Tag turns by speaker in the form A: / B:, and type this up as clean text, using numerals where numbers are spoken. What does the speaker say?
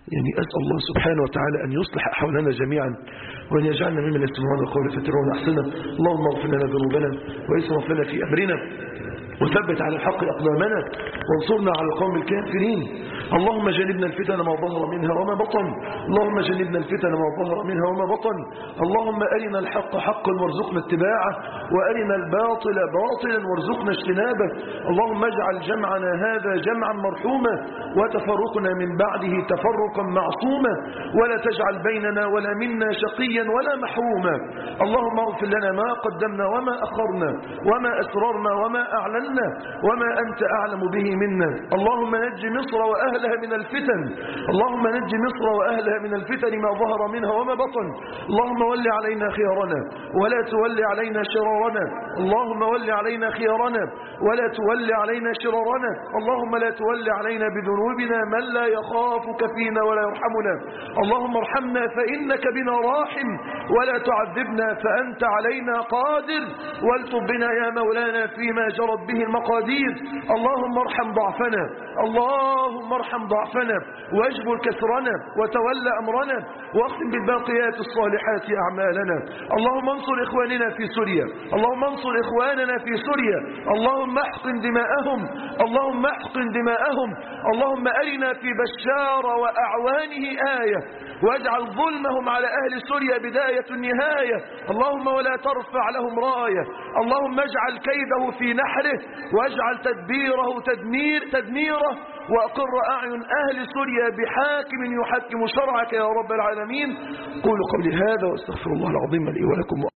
A: يعني أسأل الله سبحانه وتعالى أن يصلح أحوالنا جميعا وأن يجعلنا ممن يستمعون القول فيتبعون أحسنه. اللهم اغفر لنا ذنوبنا واسرف لنا في أمرنا وثبت على الحق أقدامنا وانصرنا على القوم الكافرين. اللهم جنبنا الفتن ما ظهر منها وما بطن. اللهم جنبنا الفتن ما ظهر منها وما بطن. اللهم أرنا الحق حقا وارزقنا اتباعه وأرنا الباطل باطلا وارزقنا اجتنابه. اللهم اجعل جمعنا هذا جمعا مرحوما وتفرقنا من بعده تفرقا معصوما ولا تجعل بيننا ولا منا شقيا ولا محروما. اللهم اغفر لنا ما قدمنا وما أخرنا وما أسررنا وما أعلنا وما أنت أعلم به منا. اللهم نج مصر وأهلها من الفتن. اللهم نج مصر وأهلها من الفتن ما ظهر منها وما بطن. اللهم ول علينا خيارنا ولا تول علينا شرارنا. اللهم ول علينا خيارنا ولا تول علينا شرارنا. اللهم لا تول علينا بذنوبنا من لا يخافك فينا ولا يرحمنا. اللهم ارحمنا فإنك بنا راحم ولا تعذبنا فأنت علينا قادر والطف بنا يا مولانا فيما جرت به المقادير. اللهم ارحم ضعفنا. اللهم ارحم ضعفنا واجبر كسرنا وتولى أمرنا واختم بالباقيات الصالحات أعمالنا. اللهم انصر إخواننا في سوريا. اللهم انصر إخواننا في سوريا. اللهم احقن دماءهم. اللهم احقن دماءهم. اللهم أرنا في بشار وأعوانه آية واجعل ظلمهم على أهل سوريا بداية النهاية. اللهم ولا ترفع لهم راية. اللهم اجعل كيده في نحره واجعل تدبيره تدميره وأقر أعين أهل سوريا بحاكم يحكم شرعك يا رب العالمين. قولوا قولي هذا واستغفر الله العظيم لي ولكم.